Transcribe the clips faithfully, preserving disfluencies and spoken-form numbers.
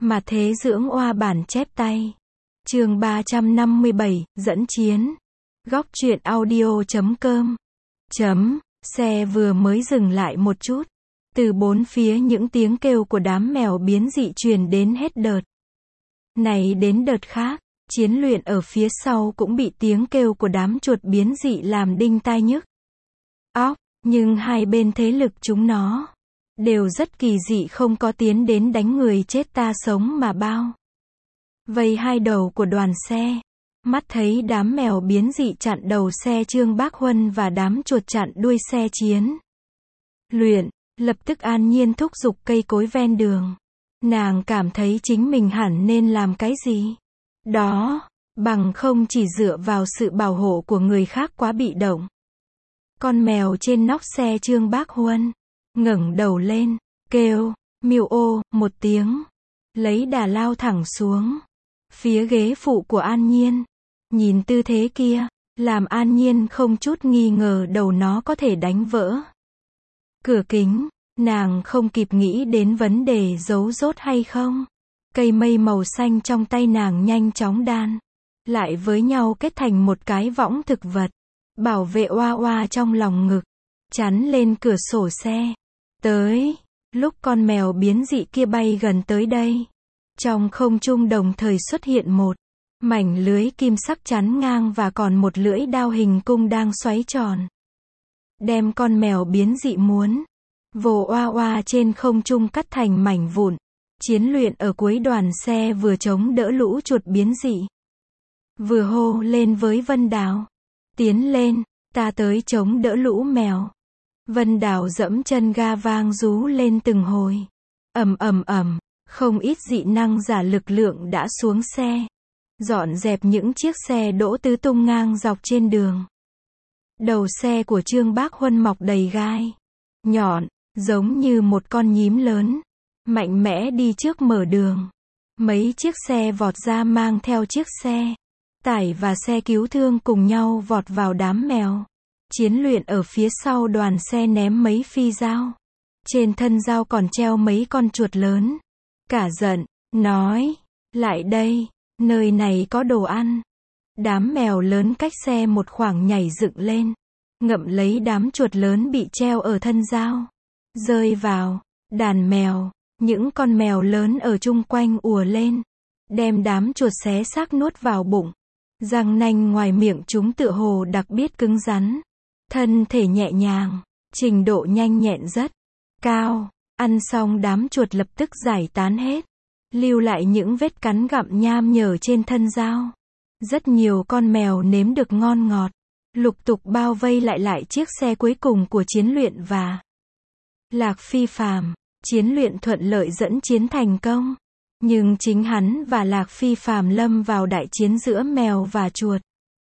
Mà thế dưỡng oa bản chép tay. Chương ba trăm năm mươi bảy, dẫn chiến. Góc truyện audio chấm com. Chấm, xe vừa mới dừng lại một chút. Từ bốn phía những tiếng kêu của đám mèo biến dị truyền đến hết đợt này đến đợt khác. Chiến luyện ở phía sau cũng bị tiếng kêu của đám chuột biến dị làm đinh tai nhức óc, nhưng hai bên thế lực chúng nó đều rất kỳ dị, không có tiến đến đánh người chết ta sống mà bao vây hai đầu của đoàn xe. Mắt thấy đám mèo biến dị chặn đầu xe Trương Bác Huân và đám chuột chặn đuôi xe chiến luyện, lập tức An Nhiên thúc giục cây cối ven đường. Nàng cảm thấy chính mình hẳn nên làm cái gì đó, bằng không chỉ dựa vào sự bảo hộ của người khác quá bị động. Con mèo trên nóc xe Trương Bác Huân ngẩng đầu lên, kêu, miêu ô, một tiếng, lấy đà lao thẳng xuống phía ghế phụ của An Nhiên. Nhìn tư thế kia, làm An Nhiên không chút nghi ngờ đầu nó có thể đánh vỡ cửa kính. Nàng không kịp nghĩ đến vấn đề giấu rốt hay không. Cây mây màu xanh trong tay nàng nhanh chóng đan lại với nhau kết thành một cái võng thực vật, bảo vệ oa oa trong lòng ngực, chắn lên cửa sổ xe. Tới lúc con mèo biến dị kia bay gần tới đây, trong không trung đồng thời xuất hiện một mảnh lưới kim sắc chắn ngang và còn một lưỡi đao hình cung đang xoáy tròn, đem con mèo biến dị muốn vồ oa oa trên không trung cắt thành mảnh vụn. Chiến luyện ở cuối đoàn xe vừa chống đỡ lũ chuột biến dị, vừa hô lên với Vân Đào, tiến lên, ta tới chống đỡ lũ mèo. Vân Đào dẫm chân ga vang rú lên từng hồi, ầm ầm ầm, không ít dị năng giả lực lượng đã xuống xe, dọn dẹp những chiếc xe đỗ tứ tung ngang dọc trên đường. Đầu xe của Trương Bác Huân mọc đầy gai nhọn, giống như một con nhím lớn, mạnh mẽ đi trước mở đường. Mấy chiếc xe vọt ra mang theo chiếc xe tải và xe cứu thương cùng nhau vọt vào đám mèo. Chiến luyện ở phía sau đoàn xe ném mấy phi dao. Trên thân dao còn treo mấy con chuột lớn. Cả giận, nói, lại đây, nơi này có đồ ăn. Đám mèo lớn cách xe một khoảng nhảy dựng lên, ngậm lấy đám chuột lớn bị treo ở thân dao, rơi vào đàn mèo. Những con mèo lớn ở chung quanh ùa lên, đem đám chuột xé xác nuốt vào bụng. Răng nanh ngoài miệng chúng tựa hồ đặc biệt cứng rắn, thân thể nhẹ nhàng, trình độ nhanh nhẹn rất cao. Ăn xong đám chuột lập tức giải tán hết, lưu lại những vết cắn gặm nham nhở trên thân dao. Rất nhiều con mèo nếm được ngon ngọt, lục tục bao vây lại lại chiếc xe cuối cùng của Chiến luyện và Lạc Phi Phàm. Chiến luyện thuận lợi dẫn chiến thành công, nhưng chính hắn và Lạc Phi Phàm lâm vào đại chiến giữa mèo và chuột.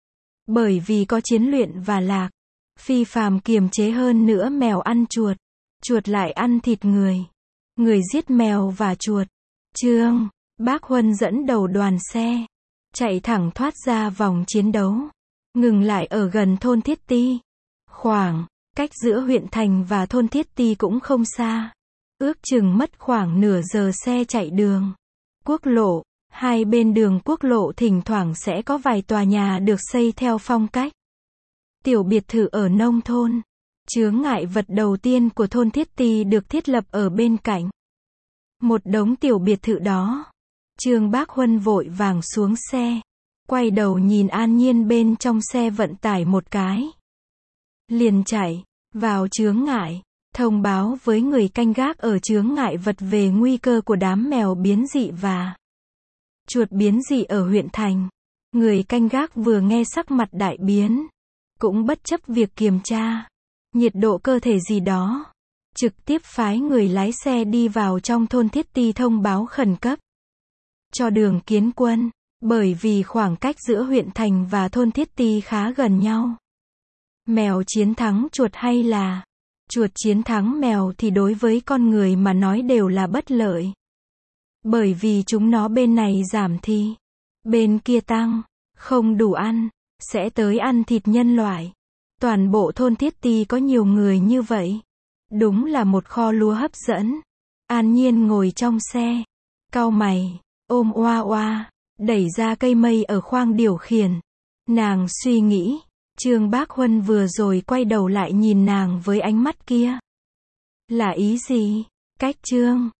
Bởi vì có Chiến luyện và Lạc Phi Phàm kiềm chế hơn nữa mèo ăn chuột, chuột lại ăn thịt người. Người giết mèo và chuột. Trương Bác Huân dẫn đầu đoàn xe, chạy thẳng thoát ra vòng chiến đấu, ngừng lại ở gần thôn Thiết Ti. Khoảng cách giữa huyện thành và thôn Thiết Ti cũng không xa, ước chừng mất khoảng nửa giờ xe chạy đường quốc lộ. Hai bên đường quốc lộ thỉnh thoảng sẽ có vài tòa nhà được xây theo phong cách tiểu biệt thự ở nông thôn. Chướng ngại vật đầu tiên của thôn Thiết Ti được thiết lập ở bên cạnh một đống tiểu biệt thự đó. Trương Bác Huân vội vàng xuống xe, quay đầu nhìn An Nhiên bên trong xe vận tải một cái, liền chạy vào chướng ngại, thông báo với người canh gác ở chướng ngại vật về nguy cơ của đám mèo biến dị và chuột biến dị ở huyện thành. Người canh gác vừa nghe sắc mặt đại biến, cũng bất chấp việc kiểm tra nhiệt độ cơ thể gì đó, trực tiếp phái người lái xe đi vào trong thôn Thiết Ti thông báo khẩn cấp cho Đường Kiến Quân, bởi vì khoảng cách giữa huyện thành và thôn Thiết Ti khá gần nhau. Mèo chiến thắng chuột hay là chuột chiến thắng mèo thì đối với con người mà nói đều là bất lợi. Bởi vì chúng nó bên này giảm thì bên kia tăng, không đủ ăn, sẽ tới ăn thịt nhân loại. Toàn bộ thôn Thiết Ti có nhiều người như vậy, đúng là một kho lúa hấp dẫn. An Nhiên ngồi trong xe, Cau mày, ôm Oa Oa, đẩy ra cây mây ở khoang điều khiển. Nàng suy nghĩ, Trương Bác Huân vừa rồi quay đầu lại nhìn nàng với ánh mắt kia. Là ý gì? Cách Trương